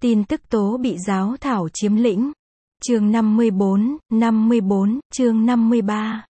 Tin tức tố bị giáo thảo chiếm lĩnh. Chương 54, chương 53.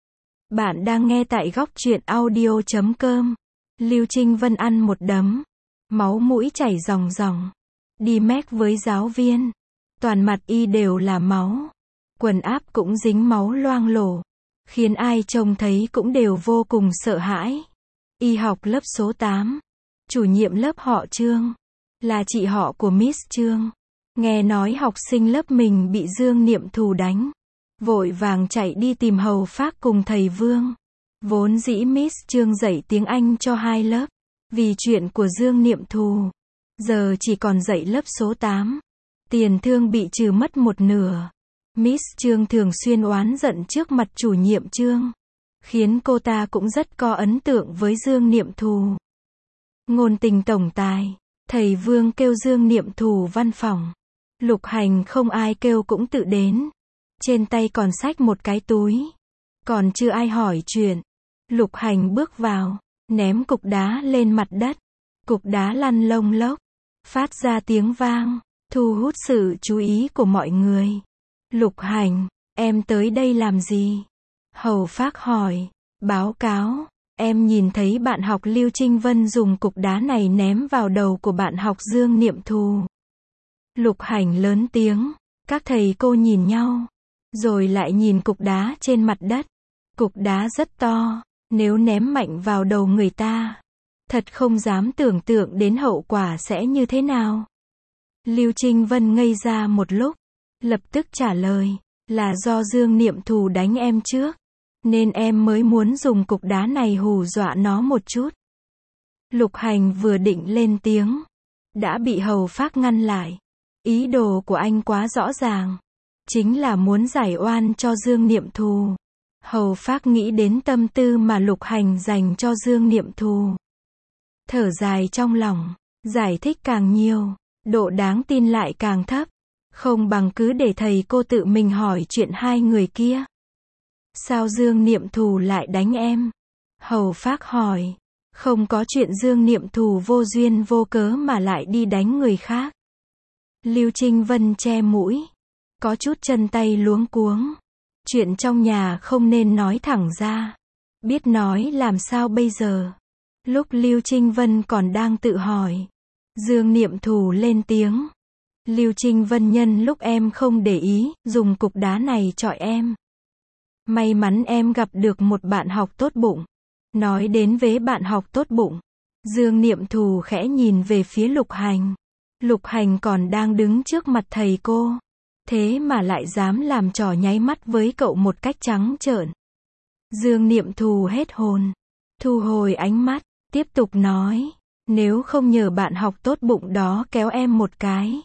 Bạn đang nghe tại góc truyện audio.com. Lưu Trinh Vân ăn một đấm. Máu mũi chảy ròng ròng. Đi mét với giáo viên. Toàn mặt y đều là máu. Quần áp cũng dính máu loang lổ. Khiến ai trông thấy cũng đều vô cùng sợ hãi. Y học lớp số 8. Chủ nhiệm lớp họ Trương. Là chị họ của Miss Trương. Nghe nói học sinh lớp mình bị Dương Niệm Thù đánh. Vội vàng chạy đi tìm Hầu Phác cùng thầy Vương. Vốn dĩ Miss Trương dạy tiếng Anh cho hai lớp. Vì chuyện của Dương Niệm Thù. Giờ chỉ còn dạy lớp số 8. Tiền thương bị trừ mất một nửa. Miss Trương thường xuyên oán giận trước mặt chủ nhiệm Trương. Khiến cô ta cũng rất có ấn tượng với Dương Niệm Thù. Ngôn tình tổng tài. Thầy Vương kêu Dương Niệm Thù văn phòng. Lục Hành không ai kêu cũng tự đến. Trên tay còn xách một cái túi. Còn chưa ai hỏi chuyện. Lục Hành bước vào. Ném cục đá lên mặt đất. Cục đá lăn lông lốc. Phát ra tiếng vang. Thu hút sự chú ý của mọi người. Lục Hành, em tới đây làm gì? Hầu Phác hỏi. Báo cáo. Em nhìn thấy bạn học Lưu Trinh Vân dùng cục đá này ném vào đầu của bạn học Dương Niệm Thù. Lục Hành lớn tiếng. Các thầy cô nhìn nhau. Rồi lại nhìn cục đá trên mặt đất. Cục đá rất to. Nếu ném mạnh vào đầu người ta. Thật không dám tưởng tượng đến hậu quả sẽ như thế nào. Lưu Trinh Vân ngây ra một lúc. Lập tức trả lời. Là do Dương Niệm Thù đánh em trước. Nên em mới muốn dùng cục đá này hù dọa nó một chút. Lục Hành vừa định lên tiếng. Đã bị Hầu Phác ngăn lại. Ý đồ của anh quá rõ ràng. Chính là muốn giải oan cho Dương Niệm Thù. Hầu Phác nghĩ đến tâm tư mà Lục Hành dành cho Dương Niệm Thù. Thở dài trong lòng. Giải thích càng nhiều. Độ đáng tin lại càng thấp. Không bằng cứ để thầy cô tự mình hỏi chuyện hai người kia. Sao Dương Niệm Thù lại đánh em? Hầu Phác hỏi. Không có chuyện Dương Niệm Thù vô duyên vô cớ mà lại đi đánh người khác. Lưu Trinh Vân che mũi. Có chút chân tay luống cuống. Chuyện trong nhà không nên nói thẳng ra. Biết nói làm sao bây giờ? Lúc Lưu Trinh Vân còn đang tự hỏi. Dương Niệm Thù lên tiếng. Lưu Trinh Vân nhân lúc em không để ý, dùng cục đá này chọi em. May mắn em gặp được một bạn học tốt bụng. Nói đến vế bạn học tốt bụng. Dương Niệm Thù khẽ nhìn về phía Lục Hành. Lục Hành còn đang đứng trước mặt thầy cô. Thế mà lại dám làm trò nháy mắt với cậu một cách trắng trợn. Dương Niệm Thù hết hồn. Thu hồi ánh mắt, tiếp tục nói. Nếu không nhờ bạn học tốt bụng đó kéo em một cái.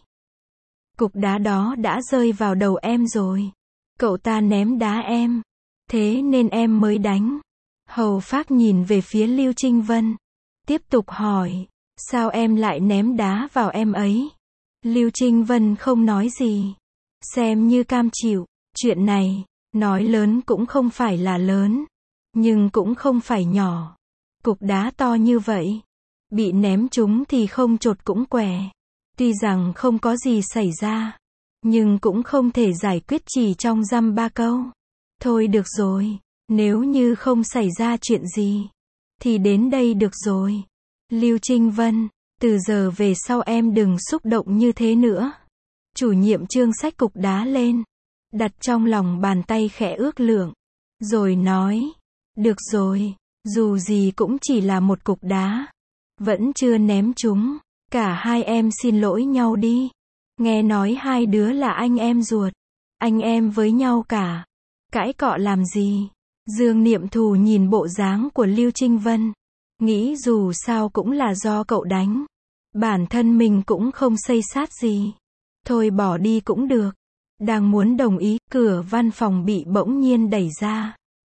Cục đá đó đã rơi vào đầu em rồi. Cậu ta ném đá em. Thế nên em mới đánh. Hầu Phác nhìn về phía Lưu Trinh Vân. Tiếp tục hỏi. Sao em lại ném đá vào em ấy? Lưu Trinh Vân không nói gì. Xem như cam chịu. Chuyện này, nói lớn cũng không phải là lớn. Nhưng cũng không phải nhỏ. Cục đá to như vậy. Bị ném trúng thì không chột cũng què. Tuy rằng không có gì xảy ra. Nhưng cũng không thể giải quyết chỉ trong dăm ba câu. Thôi được rồi. Nếu như không xảy ra chuyện gì. Thì đến đây được rồi. Lưu Trinh Vân. Từ giờ về sau em đừng xúc động như thế nữa. Chủ nhiệm Trương xách cục đá lên. Đặt trong lòng bàn tay khẽ ước lượng. Rồi nói. Được rồi. Dù gì cũng chỉ là một cục đá. Vẫn chưa ném chúng. Cả hai em xin lỗi nhau đi. Nghe nói hai đứa là anh em ruột. Anh em với nhau cả. Cãi cọ làm gì? Dương Niệm Thù nhìn bộ dáng của Lưu Trinh Vân. Nghĩ dù sao cũng là do cậu đánh. Bản thân mình cũng không xây sát gì. Thôi bỏ đi cũng được. Đang muốn đồng ý, cửa văn phòng bị bỗng nhiên đẩy ra.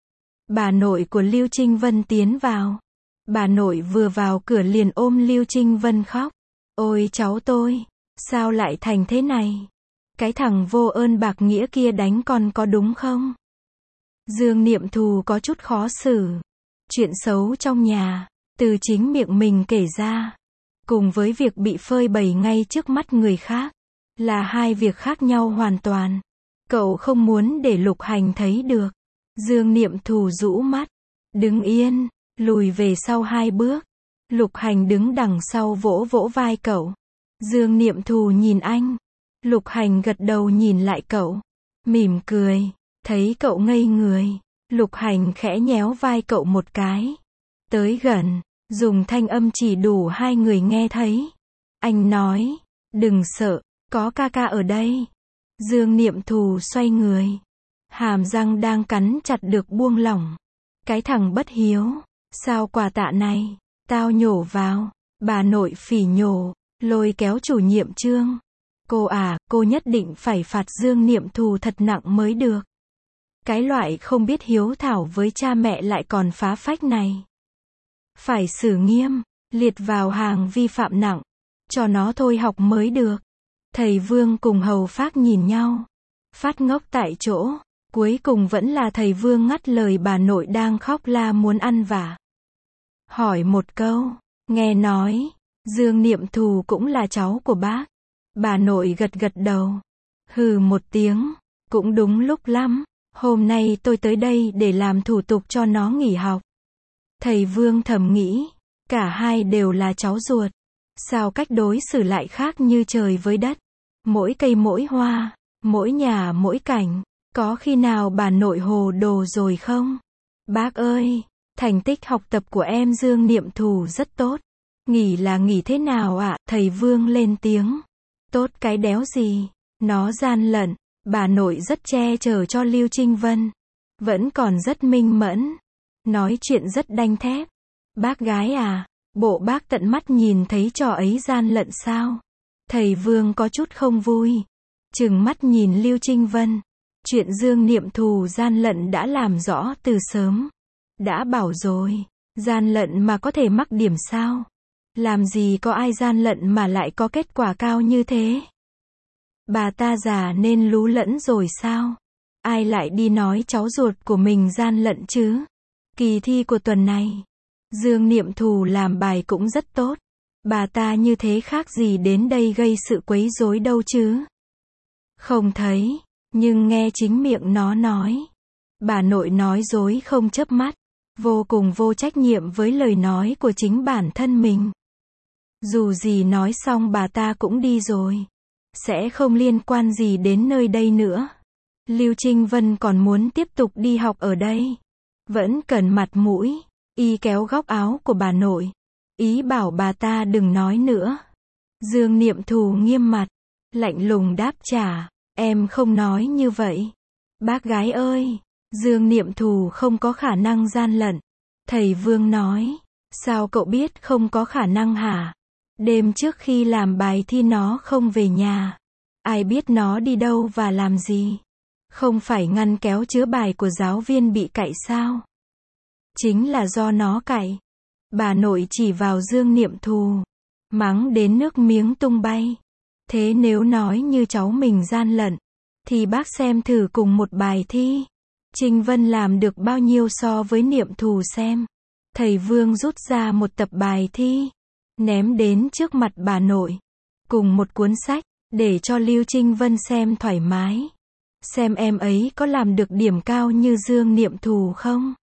Bà nội của Lưu Trinh Vân tiến vào. Bà nội vừa vào cửa liền ôm Lưu Trinh Vân khóc. Ôi cháu tôi, sao lại thành thế này? Cái thằng vô ơn bạc nghĩa kia đánh con có đúng không? Dương Niệm Thù có chút khó xử. Chuyện xấu trong nhà, từ chính miệng mình kể ra. cùng với việc bị phơi bày ngay trước mắt người khác, là hai việc khác nhau hoàn toàn. Cậu không muốn để Lục Hành thấy được. Dương Niệm Thù rũ mắt, đứng yên, lùi về sau 2 bước. Lục Hành đứng đằng sau vỗ vỗ vai cậu. Dương Niệm Thù nhìn anh. Lục Hành gật đầu nhìn lại cậu, mỉm cười. Thấy cậu ngây người, Lục Hành khẽ nhéo vai cậu một cái. Tới gần, dùng thanh âm chỉ đủ hai người nghe thấy. Anh nói, đừng sợ, có ca ca ở đây. Dương Niệm Thù xoay người. Hàm răng đang cắn chặt được buông lỏng. Cái thằng bất hiếu, sao quà tạ này, tao nhổ vào. Bà nội phỉ nhổ, lôi kéo chủ nhiệm Trương. Cô à, cô nhất định phải phạt Dương Niệm Thù thật nặng mới được. Cái loại không biết hiếu thảo với cha mẹ lại còn phá phách này. Phải xử nghiêm, liệt vào hàng vi phạm nặng. Cho nó thôi học mới được. Thầy Vương cùng Hầu Phác nhìn nhau. Phát ngốc tại chỗ. Cuối cùng vẫn là thầy Vương ngắt lời bà nội đang khóc la muốn ăn vả. Hỏi một câu, nghe nói, Dương Niệm Thù cũng là cháu của bác. Bà nội gật gật đầu. Hừ một tiếng, cũng đúng lúc lắm. Hôm nay tôi tới đây để làm thủ tục cho nó nghỉ học. Thầy Vương thầm nghĩ, cả hai đều là cháu ruột. Sao cách đối xử lại khác như trời với đất. Mỗi cây mỗi hoa, mỗi nhà mỗi cảnh. Có khi nào bà nội hồ đồ rồi không? Bác ơi, thành tích học tập của em Dương Niệm Thù rất tốt. Nghỉ là nghỉ thế nào ạ? Thầy Vương lên tiếng. Tốt cái đéo gì, nó gian lận. Bà nội rất che chở cho Lưu Trinh Vân. Vẫn còn rất minh mẫn. Nói chuyện rất đanh thép. Bác gái à, bộ bác tận mắt nhìn thấy trò ấy gian lận sao? Thầy Vương có chút không vui. Trừng mắt nhìn Lưu Trinh Vân. Chuyện Dương Niệm Thù gian lận đã làm rõ từ sớm. Đã bảo rồi, gian lận mà có thể mắc điểm sao? Làm gì có ai gian lận mà lại có kết quả cao như thế? Bà ta già nên lú lẫn rồi sao? Ai lại đi nói cháu ruột của mình gian lận chứ? Kỳ thi của tuần này, Dương Niệm Thù làm bài cũng rất tốt. Bà ta như thế khác gì đến đây gây sự quấy rối đâu chứ? Không thấy, nhưng nghe chính miệng nó nói. Bà nội nói dối không chớp mắt, vô cùng vô trách nhiệm với lời nói của chính bản thân mình. Dù gì nói xong bà ta cũng đi rồi. Sẽ không liên quan gì đến nơi đây nữa. Lưu Trinh Vân còn muốn tiếp tục đi học ở đây. Vẫn cần mặt mũi. Y kéo góc áo của bà nội. Ý bảo bà ta đừng nói nữa. Dương Niệm Thù nghiêm mặt. Lạnh lùng đáp trả. Em không nói như vậy. Bác gái ơi. Dương Niệm Thù không có khả năng gian lận. Thầy Vương nói. Sao cậu biết không có khả năng hả? Đêm trước khi làm bài thi nó không về nhà. Ai biết nó đi đâu và làm gì? Không phải ngăn kéo chứa bài của giáo viên bị cạy sao? Chính là do nó cạy. Bà nội chỉ vào Dương Niệm Thù. Mắng đến nước miếng tung bay. Thế nếu nói như cháu mình gian lận, thì bác xem thử cùng một bài thi. Trinh Vân làm được bao nhiêu so với Niệm Thù xem. Thầy Vương rút ra một tập bài thi. Ném đến trước mặt bà nội. Cùng một cuốn sách, để cho Lưu Trinh Vân xem thoải mái. Xem em ấy có làm được điểm cao như Dương Niệm Thù không?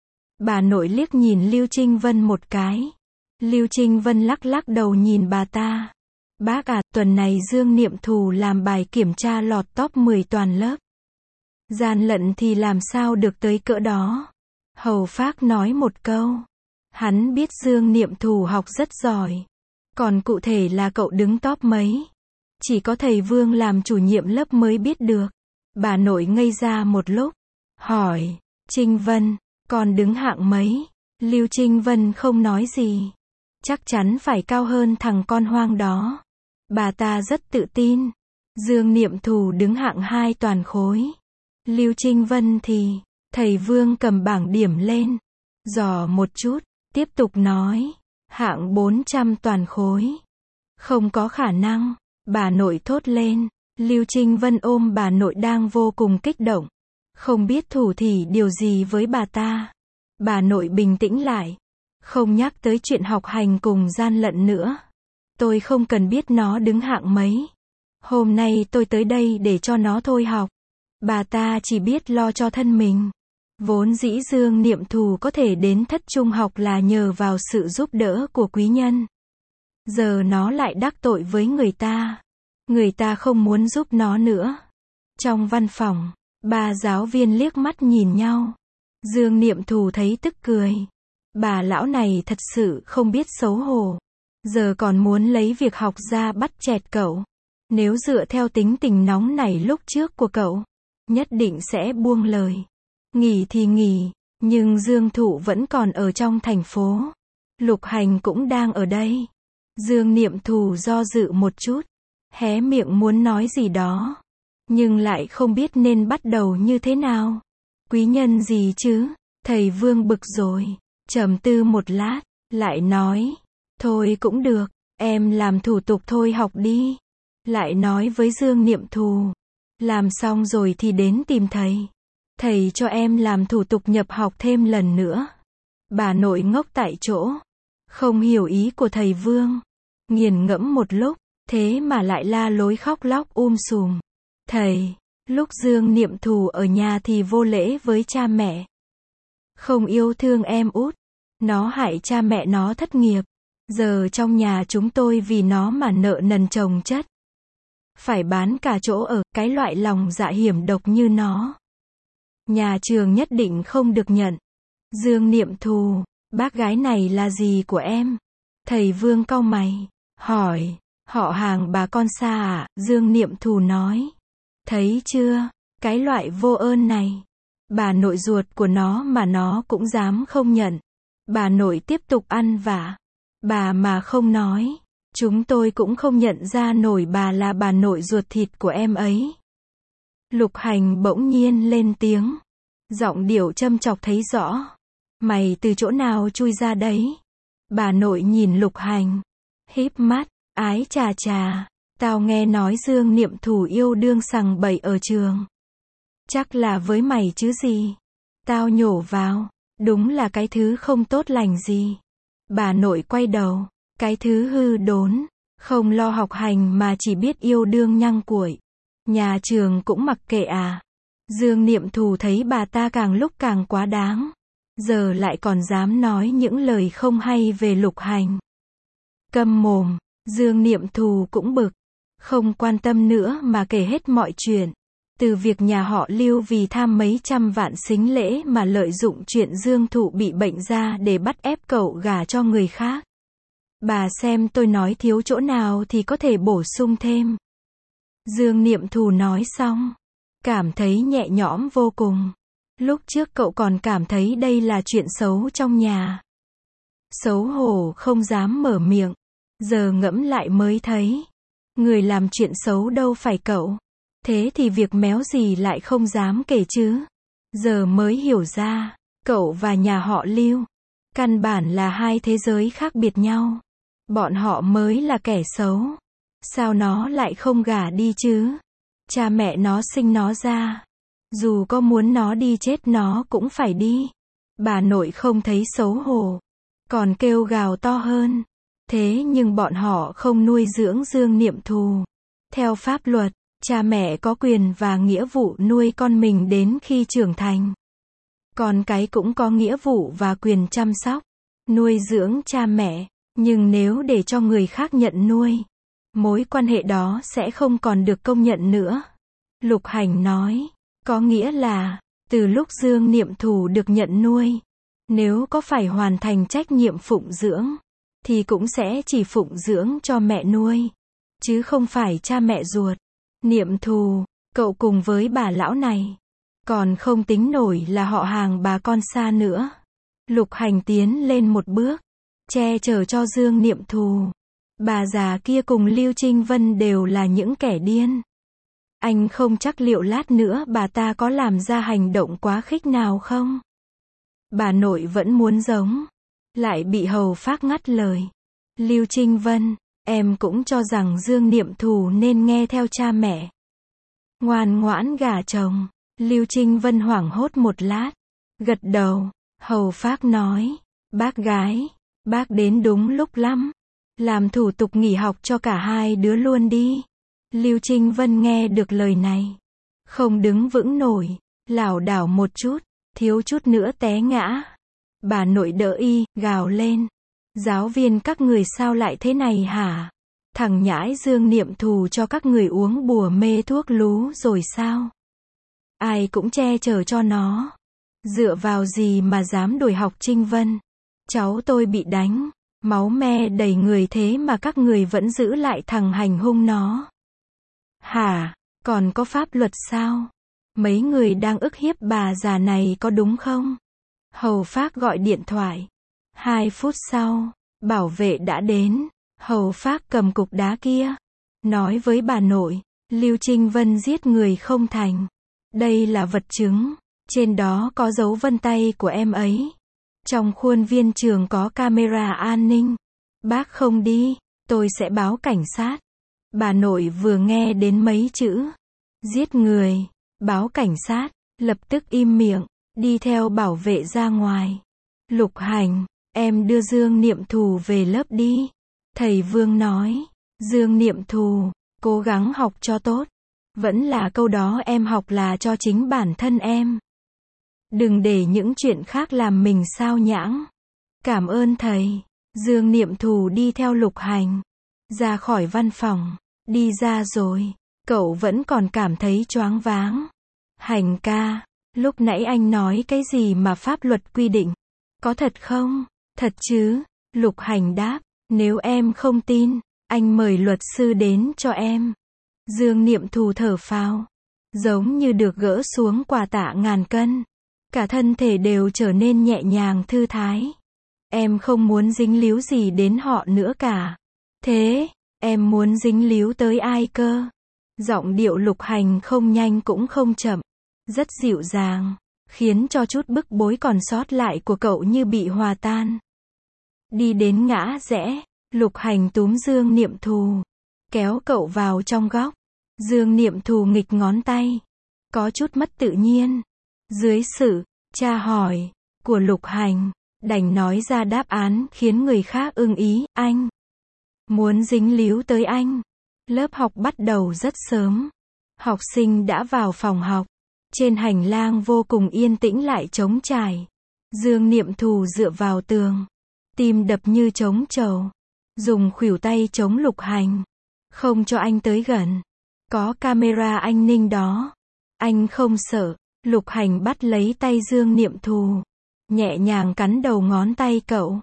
Bà nội liếc nhìn Lưu Trinh Vân một cái. Lưu Trinh Vân lắc lắc đầu nhìn bà ta. Bác à, tuần này Dương Niệm Thù làm bài kiểm tra lọt top 10 toàn lớp. Gian lận thì làm sao được tới cỡ đó? Hầu Phác nói một câu. Hắn biết Dương Niệm Thù học rất giỏi. Còn cụ thể là cậu đứng top mấy? Chỉ có thầy Vương làm chủ nhiệm lớp mới biết được. Bà nội ngây ra một lúc. Hỏi, Trinh Vân, con đứng hạng mấy? Lưu Trinh Vân không nói gì. Chắc chắn phải cao hơn thằng con hoang đó. Bà ta rất tự tin. Dương Niệm Thù đứng hạng 2 toàn khối. Lưu Trinh Vân thì, thầy Vương cầm bảng điểm lên. Dò một chút, tiếp tục nói. Hạng 400 toàn khối. Không có khả năng. Bà nội thốt lên. Lưu Trinh Vân ôm bà nội đang vô cùng kích động. Không biết thủ thỉ điều gì với bà ta. Bà nội bình tĩnh lại. Không nhắc tới chuyện học hành cùng gian lận nữa. Tôi không cần biết nó đứng hạng mấy. Hôm nay tôi tới đây để cho nó thôi học. Bà ta chỉ biết lo cho thân mình. Vốn dĩ Dương Niệm Thù có thể đến thất trung học là nhờ vào sự giúp đỡ của quý nhân. Giờ nó lại đắc tội với người ta. Người ta không muốn giúp nó nữa. Trong văn phòng, ba giáo viên liếc mắt nhìn nhau. Dương Niệm Thù thấy tức cười. Bà lão này thật sự không biết xấu hổ. Giờ còn muốn lấy việc học ra bắt chẹt cậu. Nếu dựa theo tính tình nóng nảy lúc trước của cậu, nhất định sẽ buông lời. Nghỉ thì nghỉ, nhưng Dương Thụ vẫn còn ở trong thành phố. Lục Hành cũng đang ở đây. Dương Niệm Thù do dự một chút, hé miệng muốn nói gì đó, nhưng lại không biết nên bắt đầu như thế nào. Quý nhân gì chứ? Thầy Vương bực rồi, trầm tư một lát, lại nói, thôi cũng được, em làm thủ tục thôi học đi. Lại nói với Dương Niệm Thù, làm xong rồi thì đến tìm thầy. Thầy cho em làm thủ tục nhập học thêm lần nữa. Bà nội ngốc tại chỗ, không hiểu ý của thầy Vương. Nghiền ngẫm một lúc, thế mà lại la lối khóc lóc sùm. Thầy, lúc Dương Niệm Thù ở nhà thì vô lễ với cha mẹ. Không yêu thương em út. Nó hại cha mẹ nó thất nghiệp. Giờ trong nhà chúng tôi vì nó mà nợ nần chồng chất. Phải bán cả chỗ ở, cái loại lòng dạ hiểm độc như nó. Nhà trường nhất định không được nhận. Dương Niệm Thù, bác gái này là gì của em? Thầy Vương cau mày, hỏi, họ hàng bà con xa à? Dương Niệm Thù nói, thấy chưa, cái loại vô ơn này. Bà nội ruột của nó mà nó cũng dám không nhận. Bà nội tiếp tục ăn vạ. Bà mà không nói, chúng tôi cũng không nhận ra nổi bà là bà nội ruột thịt của em ấy. Lục Hành bỗng nhiên lên tiếng. Giọng điệu châm chọc thấy rõ. Mày từ chỗ nào chui ra đấy? Bà nội nhìn Lục Hành, híp mắt, ái chà chà, tao nghe nói Dương Niệm Thù yêu đương sằng bậy ở trường. Chắc là với mày chứ gì? Tao nhổ vào, đúng là cái thứ không tốt lành gì. Bà nội quay đầu, cái thứ hư đốn, không lo học hành mà chỉ biết yêu đương nhăng cuội. Nhà trường cũng mặc kệ à? Dương Niệm Thù thấy bà ta càng lúc càng quá đáng. Giờ lại còn dám nói những lời không hay về Lục Hành. Câm mồm, Dương Niệm Thù cũng bực. Không quan tâm nữa mà kể hết mọi chuyện. Từ việc nhà họ Lưu vì tham mấy trăm vạn sính lễ mà lợi dụng chuyện Dương Thụ bị bệnh ra để bắt ép cậu gả cho người khác. Bà xem tôi nói thiếu chỗ nào thì có thể bổ sung thêm. Dương Niệm Thù nói xong, cảm thấy nhẹ nhõm vô cùng. Lúc trước cậu còn cảm thấy đây là chuyện xấu trong nhà. Xấu hổ không dám mở miệng. Giờ ngẫm lại mới thấy. Người làm chuyện xấu đâu phải cậu. Thế thì việc méo gì lại không dám kể chứ. Giờ mới hiểu ra, cậu và nhà họ Lưu, căn bản là hai thế giới khác biệt nhau. Bọn họ mới là kẻ xấu. Sao nó lại không gả đi chứ? Cha mẹ nó sinh nó ra. Dù có muốn nó đi chết nó cũng phải đi. Bà nội không thấy xấu hổ. Còn kêu gào to hơn. Thế nhưng bọn họ không nuôi dưỡng Dương Niệm Thù. Theo pháp luật, cha mẹ có quyền và nghĩa vụ nuôi con mình đến khi trưởng thành. Con cái cũng có nghĩa vụ và quyền chăm sóc, nuôi dưỡng cha mẹ. Nhưng nếu để cho người khác nhận nuôi, mối quan hệ đó sẽ không còn được công nhận nữa. Lục Hành nói, có nghĩa là, từ lúc Dương Niệm Thù được nhận nuôi, nếu có phải hoàn thành trách nhiệm phụng dưỡng, thì cũng sẽ chỉ phụng dưỡng cho mẹ nuôi, chứ không phải cha mẹ ruột. Niệm Thù, cậu cùng với bà lão này, còn không tính nổi là họ hàng bà con xa nữa. Lục Hành tiến lên một bước, che chở cho Dương Niệm Thù. Bà già kia cùng Lưu Trinh Vân đều là những kẻ điên. Anh không chắc liệu lát nữa bà ta có làm ra hành động quá khích nào không? Bà nội vẫn muốn giống, lại bị Hầu Phác ngắt lời. Lưu Trinh Vân, em cũng cho rằng Dương Niệm Thù nên nghe theo cha mẹ. Ngoan ngoãn gả chồng. Lưu Trinh Vân hoảng hốt một lát, gật đầu. Hầu Phác nói, bác gái, bác đến đúng lúc lắm. Làm thủ tục nghỉ học cho cả hai đứa luôn đi. Lưu Trinh Vân nghe được lời này. Không đứng vững nổi, lảo đảo một chút, thiếu chút nữa té ngã. Bà nội đỡ y, gào lên. Giáo viên các người sao lại thế này hả? Thằng nhãi Dương Niệm Thù cho các người uống bùa mê thuốc lú rồi sao? Ai cũng che chở cho nó. Dựa vào gì mà dám đuổi học Trinh Vân? Cháu tôi bị đánh, máu me đầy người thế mà các người vẫn giữ lại thằng hành hung nó. Hả? Còn có pháp luật sao? Mấy người đang ức hiếp bà già này có đúng không? Hầu Phác gọi điện thoại. 2 phút sau, bảo vệ đã đến. Hầu Phác cầm cục đá kia, nói với bà nội, Lưu Trinh Vân giết người không thành. Đây là vật chứng, trên đó có dấu vân tay của em ấy. Trong khuôn viên trường có camera an ninh. Bác không đi, tôi sẽ báo cảnh sát. Bà nội vừa nghe đến mấy chữ giết người, báo cảnh sát, lập tức im miệng, đi theo bảo vệ ra ngoài. Lục Hành, em đưa Dương Niệm Thù về lớp đi. Thầy Vương nói, Dương Niệm Thù, cố gắng học cho tốt. Vẫn là câu đó em học là cho chính bản thân em. Đừng để những chuyện khác làm mình sao nhãng. Cảm ơn thầy. Dương Niệm Thù đi theo Lục Hành ra khỏi văn phòng. Đi ra rồi, cậu vẫn còn cảm thấy choáng váng. Hành ca, lúc nãy anh nói cái gì mà pháp luật quy định? Có thật không? Thật chứ? Lục Hành đáp, nếu em không tin, anh mời luật sư đến cho em. Dương Niệm Thù thở phào, giống như được gỡ xuống quả tạ ngàn cân. Cả thân thể đều trở nên nhẹ nhàng thư thái. Em không muốn dính líu gì đến họ nữa cả. Thế, em muốn dính líu tới ai cơ? Giọng điệu Lục Hành không nhanh cũng không chậm, rất dịu dàng, khiến cho chút bức bối còn sót lại của cậu như bị hòa tan. Đi đến ngã rẽ, Lục Hành túm Dương Niệm Thù, kéo cậu vào trong góc. Dương Niệm Thù nghịch ngón tay, có chút mất tự nhiên. Dưới sự tra hỏi của Lục Hành, đành nói ra đáp án khiến người khác ưng ý, anh muốn dính líu tới anh. Lớp học bắt đầu rất sớm. Học sinh đã vào phòng học. Trên hành lang vô cùng yên tĩnh lại trống trải. Dương Niệm Thù dựa vào tường, tim đập như trống trầu, dùng khuỷu tay chống Lục Hành, không cho anh tới gần. Có camera an ninh đó, anh không sợ. Lục Hành bắt lấy tay Dương Niệm Thù, nhẹ nhàng cắn đầu ngón tay cậu.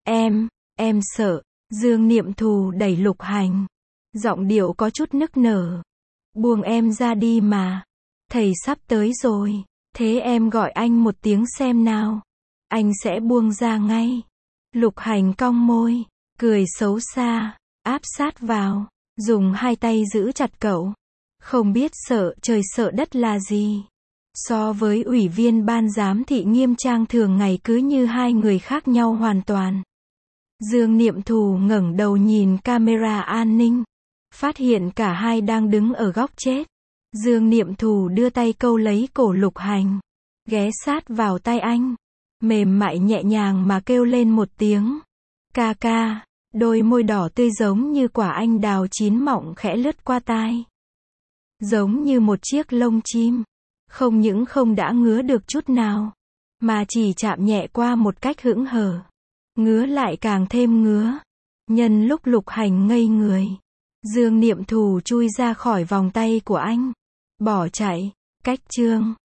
Em sợ. Dương Niệm Thù đẩy Lục Hành, giọng điệu có chút nức nở. Buông em ra đi mà. Thầy sắp tới rồi. Thế em gọi anh một tiếng xem nào. Anh sẽ buông ra ngay. Lục Hành cong môi, cười xấu xa, áp sát vào, dùng 2 tay giữ chặt cậu. Không biết sợ trời sợ đất là gì. So với ủy viên ban giám thị Nghiêm Trang thường ngày cứ như hai người khác nhau hoàn toàn. Dương Niệm Thù ngẩng đầu nhìn camera an ninh, phát hiện cả hai đang đứng ở góc chết. Dương Niệm Thù đưa tay câu lấy cổ Lục Hành, ghé sát vào tai anh, mềm mại nhẹ nhàng mà kêu lên một tiếng. Ca ca, đôi môi đỏ tươi giống như quả anh đào chín mọng khẽ lướt qua tai. Giống như một chiếc lông chim, không những không đã ngứa được chút nào, mà chỉ chạm nhẹ qua một cách hững hờ. Ngứa lại càng thêm ngứa. Nhân lúc Lục Hành ngây người, Dương Niệm Thù chui ra khỏi vòng tay của anh, bỏ chạy. Cách chương